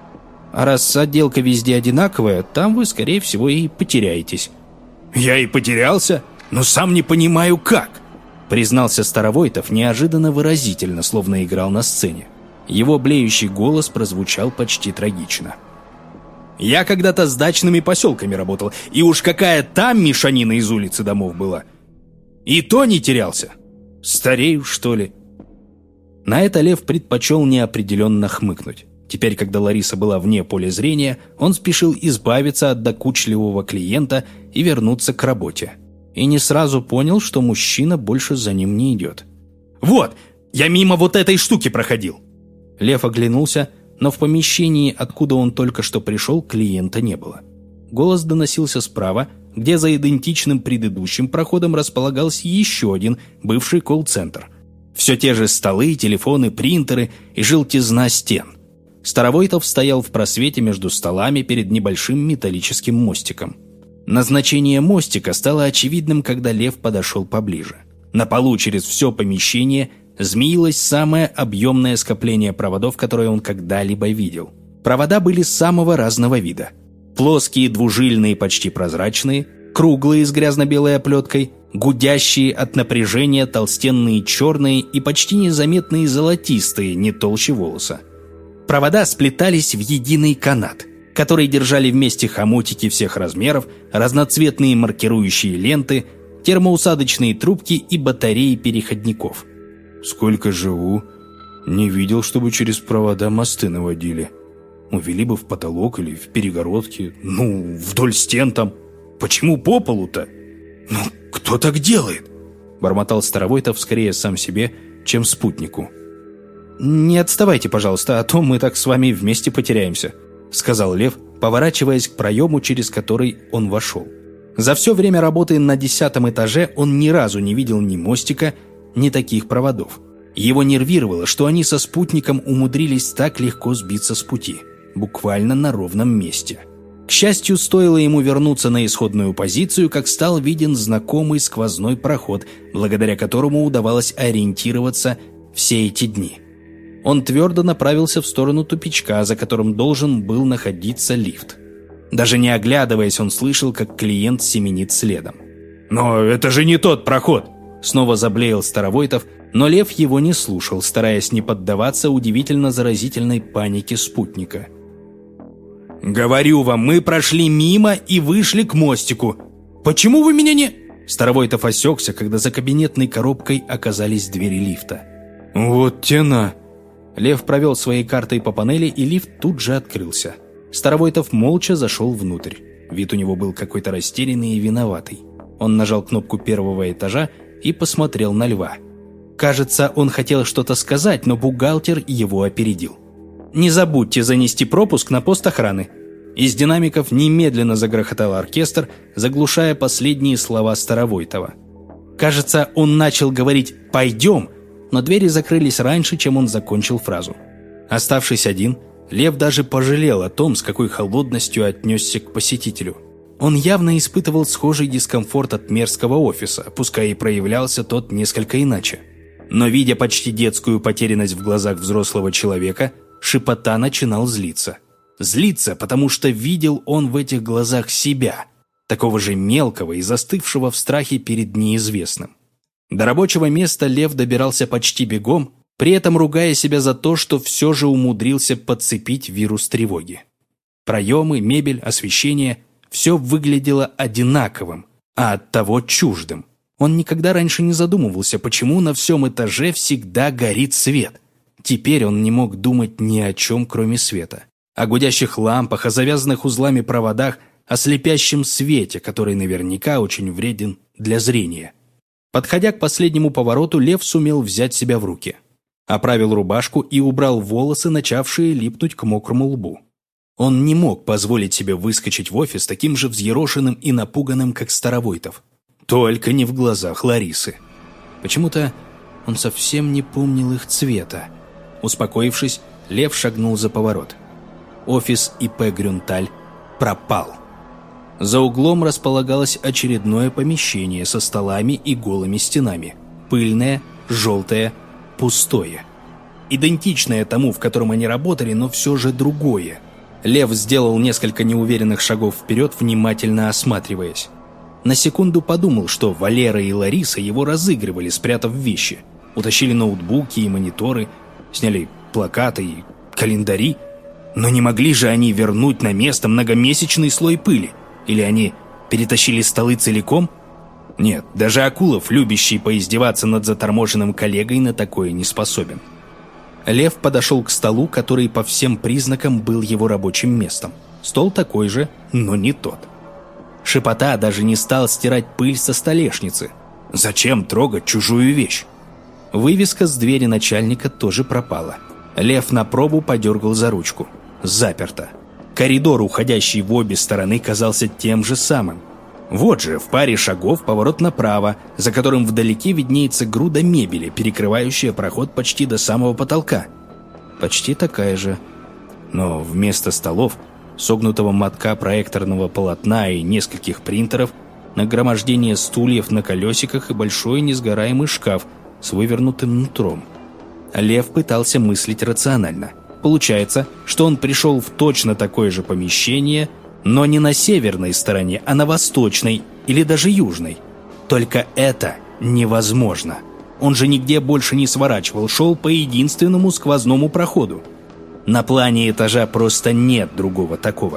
А раз отделка везде одинаковая, там вы, скорее всего, и потеряетесь. «Я и потерялся, но сам не понимаю, как», — признался Старовойтов неожиданно выразительно, словно играл на сцене. Его блеющий голос прозвучал почти трагично. «Я когда-то с дачными поселками работал, и уж какая там мешанина из улицы домов была. И то не терялся. Старею, что ли?» На это Лев предпочел неопределенно хмыкнуть. Теперь, когда Лариса была вне поля зрения, он спешил избавиться от докучливого клиента и вернуться к работе. И не сразу понял, что мужчина больше за ним не идет. «Вот, я мимо вот этой штуки проходил». Лев оглянулся, но в помещении, откуда он только что пришел, клиента не было. Голос доносился справа, где за идентичным предыдущим проходом располагался еще один бывший колл-центр. Все те же столы, телефоны, принтеры и желтизна стен. Старовойтов стоял в просвете между столами перед небольшим металлическим мостиком. Назначение мостика стало очевидным, когда Лев подошел поближе. На полу через все помещение змеилось самое объемное скопление проводов, которое он когда-либо видел. Провода были самого разного вида. Плоские, двужильные, почти прозрачные, круглые с грязно-белой оплеткой, гудящие от напряжения, толстенные черные и почти незаметные золотистые, не толще волоса. Провода сплетались в единый канат, который держали вместе хомутики всех размеров, разноцветные маркирующие ленты, термоусадочные трубки и батареи переходников. «Сколько живу, не видел, чтобы через провода мосты наводили. Увели бы в потолок или в перегородки, ну, вдоль стен там. Почему по полу-то? Ну, кто так делает?» Бормотал Старовойтов скорее сам себе, чем спутнику. «Не отставайте, пожалуйста, а то мы так с вами вместе потеряемся», — сказал Лев, поворачиваясь к проему, через который он вошел. За все время работы на 10-м этаже он ни разу не видел ни мостика, ни таких проводов. Его нервировало, что они со спутником умудрились так легко сбиться с пути, буквально на ровном месте. К счастью, стоило ему вернуться на исходную позицию, как стал виден знакомый сквозной проход, благодаря которому удавалось ориентироваться все эти дни. Он твердо направился в сторону тупичка, за которым должен был находиться лифт. Даже не оглядываясь, он слышал, как клиент семенит следом. «Но это же не тот проход!» Снова заблеял Старовойтов, но Лев его не слушал, стараясь не поддаваться удивительно заразительной панике спутника. «Говорю вам, мы прошли мимо и вышли к мостику. Почему вы меня не...» Старовойтов осекся, когда за кабинетной коробкой оказались двери лифта. «Вот тена!» Лев провел своей картой по панели, и лифт тут же открылся. Старовойтов молча зашел внутрь. Вид у него был какой-то растерянный и виноватый. Он нажал кнопку 1-го этажа и посмотрел на Льва. Кажется, он хотел что-то сказать, но бухгалтер его опередил. «Не забудьте занести пропуск на пост охраны». Из динамиков немедленно загрохотал оркестр, заглушая последние слова Старовойтова. Кажется, он начал говорить «пойдем», но двери закрылись раньше, чем он закончил фразу. Оставшись один, Лев даже пожалел о том, с какой холодностью отнесся к посетителю. Он явно испытывал схожий дискомфорт от мерзкого офиса, пускай и проявлялся тот несколько иначе. Но, видя почти детскую потерянность в глазах взрослого человека, Шепота начинал злиться. Злиться, потому что видел он в этих глазах себя, такого же мелкого и застывшего в страхе перед неизвестным. До рабочего места Лев добирался почти бегом, при этом ругая себя за то, что все же умудрился подцепить вирус тревоги. Проемы, мебель, освещение – все выглядело одинаковым, а оттого чуждым. Он никогда раньше не задумывался, почему на всем этаже всегда горит свет. Теперь он не мог думать ни о чем, кроме света. О гудящих лампах, о завязанных узлами проводах, о слепящем свете, который наверняка очень вреден для зрения. Подходя к последнему повороту, Лев сумел взять себя в руки. Оправил рубашку и убрал волосы, начавшие липнуть к мокрому лбу. Он не мог позволить себе выскочить в офис таким же взъерошенным и напуганным, как Старовойтов. Только не в глазах Ларисы. Почему-то он совсем не помнил их цвета. Успокоившись, Лев шагнул за поворот. Офис ИП Грюнталь пропал. За углом располагалось очередное помещение со столами и голыми стенами. Пыльное, желтое, пустое. Идентичное тому, в котором они работали, но все же другое. Лев сделал несколько неуверенных шагов вперед, внимательно осматриваясь. На секунду подумал, что Валера и Лариса его разыгрывали, спрятав вещи. Утащили ноутбуки и мониторы, сняли плакаты и календари. Но не могли же они вернуть на место многомесячный слой пыли? Или они перетащили столы целиком? Нет, даже Акулов, любящий поиздеваться над заторможенным коллегой, на такое не способен. Лев подошел к столу, который по всем признакам был его рабочим местом. Стол такой же, но не тот. Шепота даже не стал стирать пыль со столешницы. Зачем трогать чужую вещь? Вывеска с двери начальника тоже пропала. Лев на пробу подергал за ручку. Заперто. Коридор, уходящий в обе стороны, казался тем же самым. Вот же, в паре шагов поворот направо, за которым вдалеке виднеется груда мебели, перекрывающая проход почти до самого потолка. Почти такая же. Но вместо столов, согнутого мотка проекторного полотна и нескольких принтеров, нагромождение стульев на колесиках и большой несгораемый шкаф с вывернутым нутром. Лев пытался мыслить рационально. Получается, что он пришел в точно такое же помещение, но не на северной стороне, а на восточной или даже южной. Только это невозможно. Он же нигде больше не сворачивал, шел по единственному сквозному проходу. На плане этажа просто нет другого такого.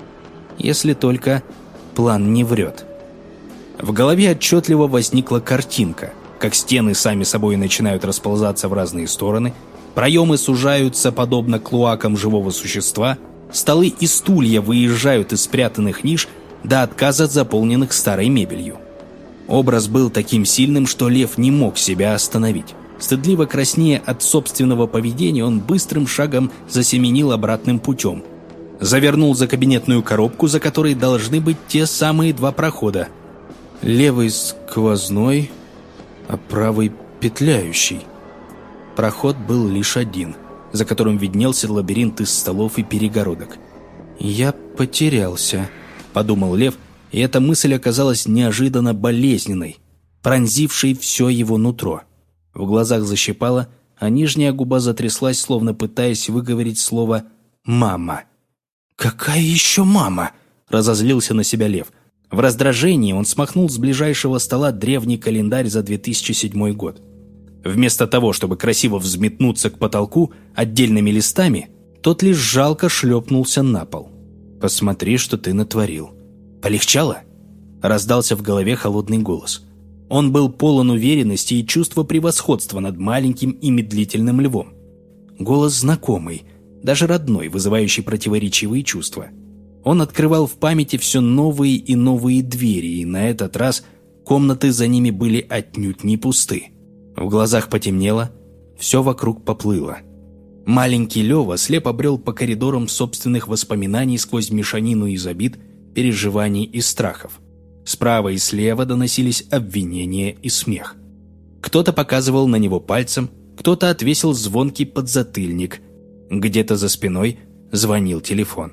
Если только план не врет. В голове отчетливо возникла картинка, как стены сами собой начинают расползаться в разные стороны, проемы сужаются, подобно клоакам живого существа, столы и стулья выезжают из спрятанных ниш до отказа, заполненных старой мебелью. Образ был таким сильным, что Лев не мог себя остановить. Стыдливо краснея от собственного поведения, он быстрым шагом засеменил обратным путем. Завернул за кабинетную коробку, за которой должны быть те самые два прохода. Левый сквозной, а правый петляющий. Проход был лишь один, за которым виднелся лабиринт из столов и перегородок. «Я потерялся», — подумал Лев, и эта мысль оказалась неожиданно болезненной, пронзившей все его нутро. В глазах защипало, а нижняя губа затряслась, словно пытаясь выговорить слово «мама». «Какая еще мама?» — разозлился на себя Лев. В раздражении он смахнул с ближайшего стола древний календарь за 2007 год. Вместо того, чтобы красиво взметнуться к потолку отдельными листами, тот лишь жалко шлепнулся на пол. «Посмотри, что ты натворил». «Полегчало?» — раздался в голове холодный голос. Он был полон уверенности и чувства превосходства над маленьким и медлительным львом. Голос знакомый, даже родной, вызывающий противоречивые чувства. Он открывал в памяти все новые и новые двери, и на этот раз комнаты за ними были отнюдь не пусты. В глазах потемнело, все вокруг поплыло. Маленький Лева слепо брел по коридорам собственных воспоминаний сквозь мешанину из обид, переживаний и страхов. Справа и слева доносились обвинения и смех. Кто-то показывал на него пальцем, кто-то отвесил звонкий подзатыльник. Где-то за спиной звонил телефон.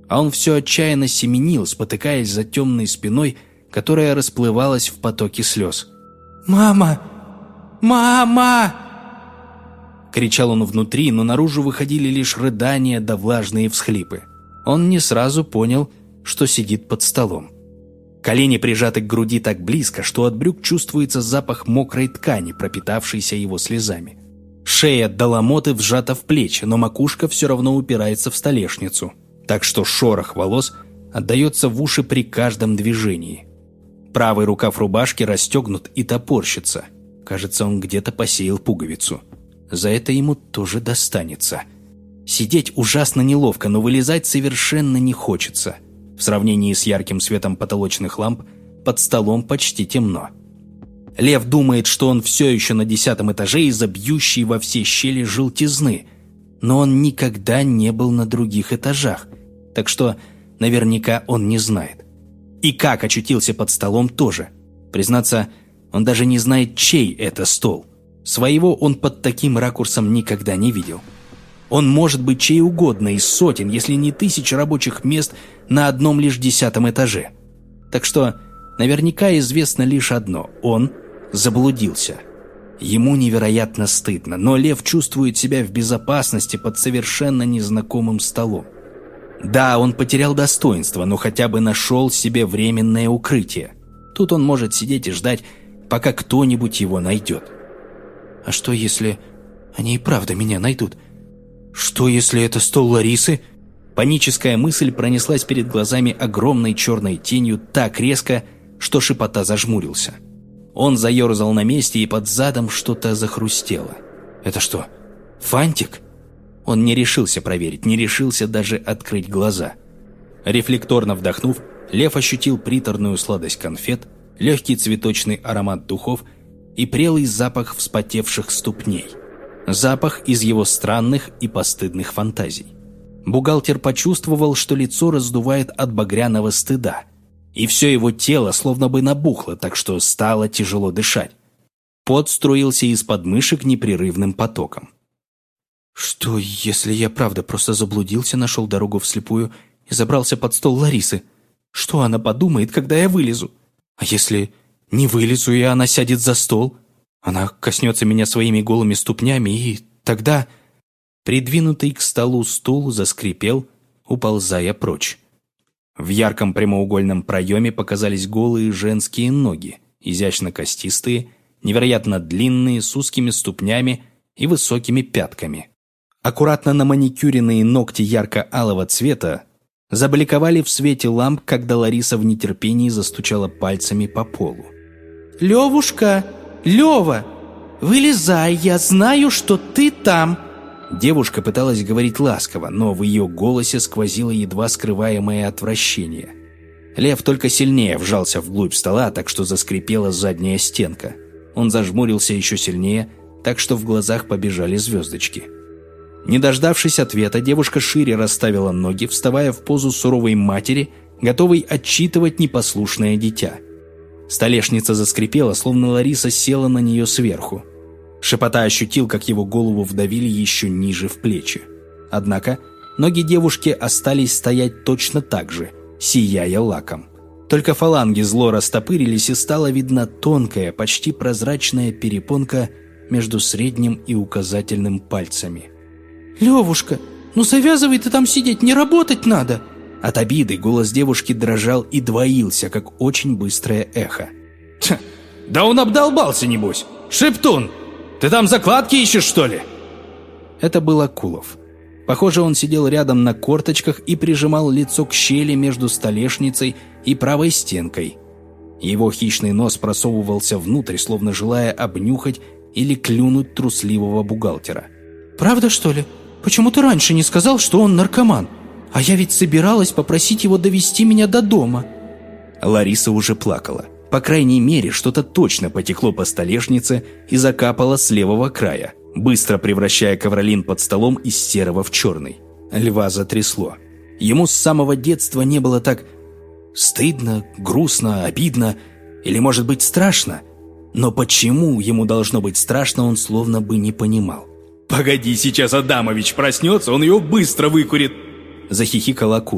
А он все отчаянно семенил, спотыкаясь за темной спиной, которая расплывалась в потоке слез. «Мама! Мама!» Кричал он внутри, но наружу выходили лишь рыдания да влажные всхлипы. Он не сразу понял, что сидит под столом. Колени прижаты к груди так близко, что от брюк чувствуется запах мокрой ткани, пропитавшейся его слезами. Шея до ломоты вжата в плечи, но макушка все равно упирается в столешницу, так что шорох волос отдается в уши при каждом движении. Правый рукав рубашки расстегнут и топорщится. Кажется, он где-то посеял пуговицу. За это ему тоже достанется. Сидеть ужасно неловко, но вылезать совершенно не хочется. В сравнении с ярким светом потолочных ламп под столом почти темно. Лев думает, что он все еще на 10-м этаже из-за бьющей во все щели желтизны, но он никогда не был на других этажах, так что наверняка он не знает. И как очутился под столом тоже. Признаться, он даже не знает, чей это стол. Своего он под таким ракурсом никогда не видел. Он может быть чей угодно из сотен, если не тысяч рабочих мест на одном лишь 10-м этаже. Так что наверняка известно лишь одно – он заблудился. Ему невероятно стыдно, но Лев чувствует себя в безопасности под совершенно незнакомым столом. Да, он потерял достоинство, но хотя бы нашел себе временное укрытие. Тут он может сидеть и ждать, пока кто-нибудь его найдет. А что, если они и правда меня найдут? Что, если это стол Ларисы? Паническая мысль пронеслась перед глазами огромной черной тенью так резко, что Шепота зажмурился. Он заерзал на месте, и под задом что-то захрустело. Это что, фантик? Он не решился проверить, не решился даже открыть глаза. Рефлекторно вдохнув, Лев ощутил приторную сладость конфет, легкий цветочный аромат духов и прелый запах вспотевших ступней. Запах из его странных и постыдных фантазий. Бухгалтер почувствовал, что лицо раздувает от багряного стыда, и все его тело словно бы набухло, так что стало тяжело дышать. Пот струился из подмышек непрерывным потоком. Что, если я правда просто заблудился, нашел дорогу вслепую и забрался под стол Ларисы? Что она подумает, когда я вылезу? А если не вылезу, и она сядет за стол? Она коснется меня своими голыми ступнями, и тогда... Придвинутый к столу стул заскрипел, уползая прочь. В ярком прямоугольном проеме показались голые женские ноги, изящно костистые, невероятно длинные, с узкими ступнями и высокими пятками. Аккуратно наманикюренные ногти ярко-алого цвета забликовали в свете ламп, когда Лариса в нетерпении застучала пальцами по полу. «Левушка! Лева! Вылезай, я знаю, что ты там!» Девушка пыталась говорить ласково, но в ее голосе сквозило едва скрываемое отвращение. Лев только сильнее вжался вглубь стола, так что заскрипела задняя стенка. Он зажмурился еще сильнее, так что в глазах побежали звездочки. Не дождавшись ответа, девушка шире расставила ноги, вставая в позу суровой матери, готовой отчитывать непослушное дитя. Столешница заскрипела, словно Лариса села на нее сверху. Шепота ощутил, как его голову вдавили еще ниже в плечи. Однако ноги девушки остались стоять точно так же, сияя лаком. Только фаланги зло растопырились, и стала видна тонкая, почти прозрачная перепонка между средним и указательным пальцами. «Левушка, ну завязывай ты там сидеть, не работать надо!» От обиды голос девушки дрожал и двоился, как очень быстрое эхо. «Да он обдолбался, небось! Шептун! Ты там закладки ищешь, что ли?» Это был Акулов. Похоже, он сидел рядом на корточках и прижимал лицо к щели между столешницей и правой стенкой. Его хищный нос просовывался внутрь, словно желая обнюхать или клюнуть трусливого бухгалтера. «Правда, что ли? Почему ты раньше не сказал, что он наркоман? А я ведь собиралась попросить его довести меня до дома». Лариса уже плакала. По крайней мере, что-то точно потекло по столешнице и закапало с левого края, быстро превращая ковролин под столом из серого в черный. Льва затрясло. Ему с самого детства не было так стыдно, грустно, обидно или, может быть, страшно. Но почему ему должно быть страшно, он словно бы не понимал. «Погоди, сейчас Адамович проснется, он ее быстро выкурит!» Захихикал Акулов.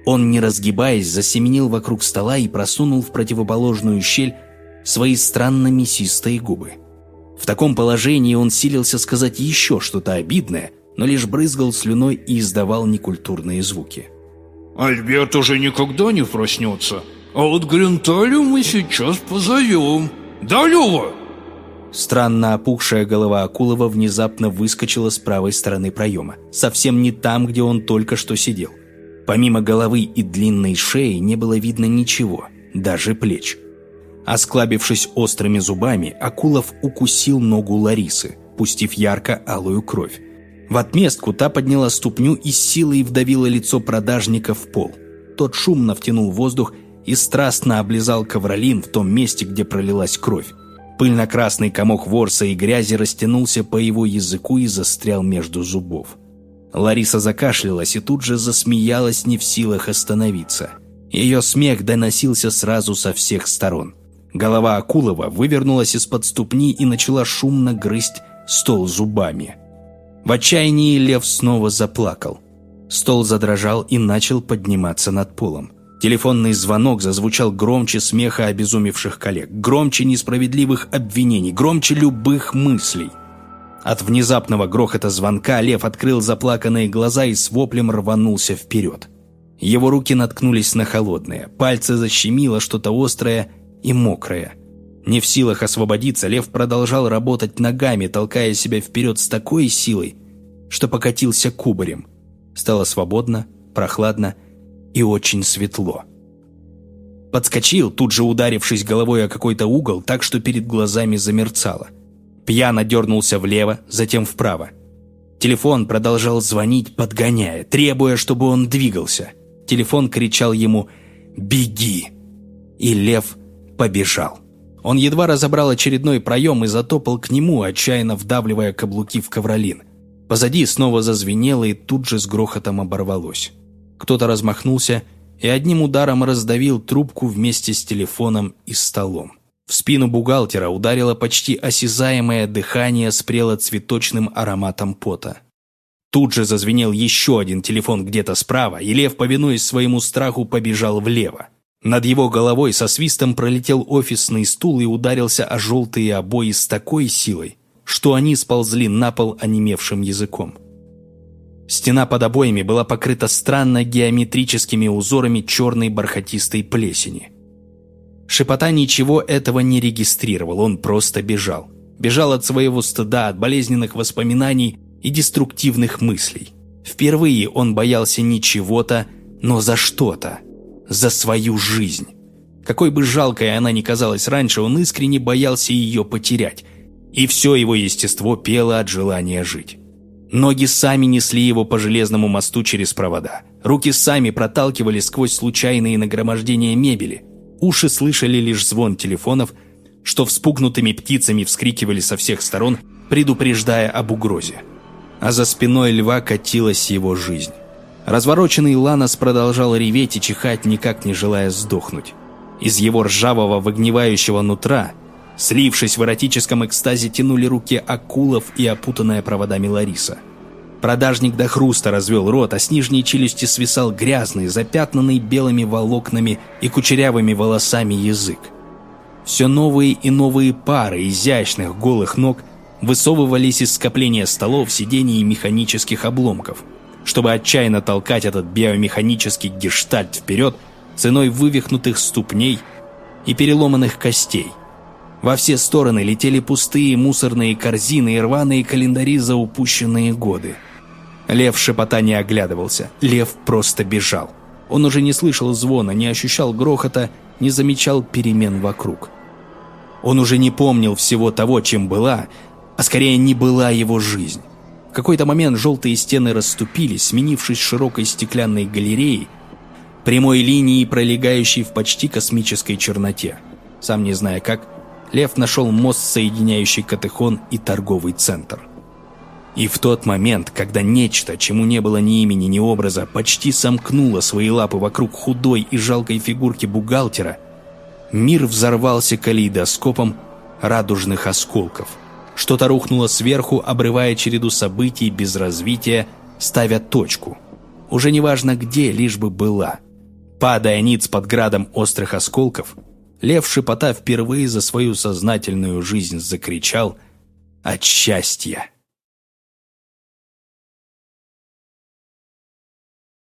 Он, не разгибаясь, засеменил вокруг стола и просунул в противоположную щель свои странно мясистые губы. В таком положении он силился сказать еще что-то обидное, но лишь брызгал слюной и издавал некультурные звуки. «Альберт уже никогда не проснется, а вот Гренталью мы сейчас позовем. Да, Лёва?» Странно опухшая голова Акулова внезапно выскочила с правой стороны проема, совсем не там, где он только что сидел. Помимо головы и длинной шеи не было видно ничего, даже плеч. Осклабившись острыми зубами, Акулов укусил ногу Ларисы, пустив ярко-алую кровь. В отместку та подняла ступню и с силой вдавила лицо продажника в пол. Тот шумно втянул воздух и страстно облизал ковролин в том месте, где пролилась кровь. Пыльно-красный комок ворса и грязи растянулся по его языку и застрял между зубов. Лариса закашлялась и тут же засмеялась, не в силах остановиться. Ее смех доносился сразу со всех сторон. Голова Акулова вывернулась из-под ступни и начала шумно грызть стол зубами. В отчаянии Лев снова заплакал. Стол задрожал и начал подниматься над полом. Телефонный звонок зазвучал громче смеха обезумевших коллег, громче несправедливых обвинений, громче любых мыслей. От внезапного грохота звонка Лев открыл заплаканные глаза и с воплем рванулся вперед. Его руки наткнулись на холодное, пальцы защемило что-то острое и мокрое. Не в силах освободиться, Лев продолжал работать ногами, толкая себя вперед с такой силой, что покатился кубарем. Стало свободно, прохладно и очень светло. Подскочил, тут же ударившись головой о какой-то угол, так что перед глазами замерцало. Пьяно дернулся влево, затем вправо. Телефон продолжал звонить, подгоняя, требуя, чтобы он двигался. Телефон кричал ему «Беги!» И Лев побежал. Он едва разобрал очередной проем и затопал к нему, отчаянно вдавливая каблуки в ковролин. Позади снова зазвенело и тут же с грохотом оборвалось. Кто-то размахнулся и одним ударом раздавил трубку вместе с телефоном и столом. В спину бухгалтера ударило почти осязаемое дыхание с прело-цветочным ароматом пота. Тут же зазвенел еще один телефон где-то справа, и Лев, повинуясь своему страху, побежал влево. Над его головой со свистом пролетел офисный стул и ударился о желтые обои с такой силой, что они сползли на пол онемевшим языком. Стена под обоями была покрыта странно геометрическими узорами черной бархатистой плесени. Шепота ничего этого не регистрировал, он просто бежал. Бежал от своего стыда, от болезненных воспоминаний и деструктивных мыслей. Впервые он боялся не чего-то, но за что-то. За свою жизнь. Какой бы жалкой она ни казалась раньше, он искренне боялся ее потерять. И все его естество пело от желания жить. Ноги сами несли его по железному мосту через провода. Руки сами проталкивали сквозь случайные нагромождения мебели. Уши слышали лишь звон телефонов, что вспугнутыми птицами вскрикивали со всех сторон, предупреждая об угрозе. А за спиной Льва катилась его жизнь. Развороченный Ланос продолжал реветь и чихать, никак не желая сдохнуть. Из его ржавого выгнивающего нутра, слившись в эротическом экстазе, тянули руки Акулов и опутанная проводами Лариса. Продажник до хруста развел рот, а с нижней челюсти свисал грязный, запятнанный белыми волокнами и кучерявыми волосами язык. Все новые и новые пары изящных голых ног высовывались из скопления столов, сидений и механических обломков, чтобы отчаянно толкать этот биомеханический гештальт вперед ценой вывихнутых ступней и переломанных костей. Во все стороны летели пустые мусорные корзины и рваные календари за упущенные годы. Лев шепота не оглядывался, Лев просто бежал. Он уже не слышал звона, не ощущал грохота, не замечал перемен вокруг. Он уже не помнил всего того, чем была, а скорее не была его жизнь. В какой-то момент желтые стены расступились, сменившись широкой стеклянной галереей, прямой линией, пролегающей в почти космической черноте. Сам не зная как, Лев нашел мост, соединяющий Катехон и торговый центр. И в тот момент, когда нечто, чему не было ни имени, ни образа, почти сомкнуло свои лапы вокруг худой и жалкой фигурки бухгалтера, мир взорвался калейдоскопом радужных осколков. Что-то рухнуло сверху, обрывая череду событий без развития, ставя точку. Уже неважно где, лишь бы была. Падая ниц под градом острых осколков, лев Шепота впервые за свою сознательную жизнь закричал от счастья.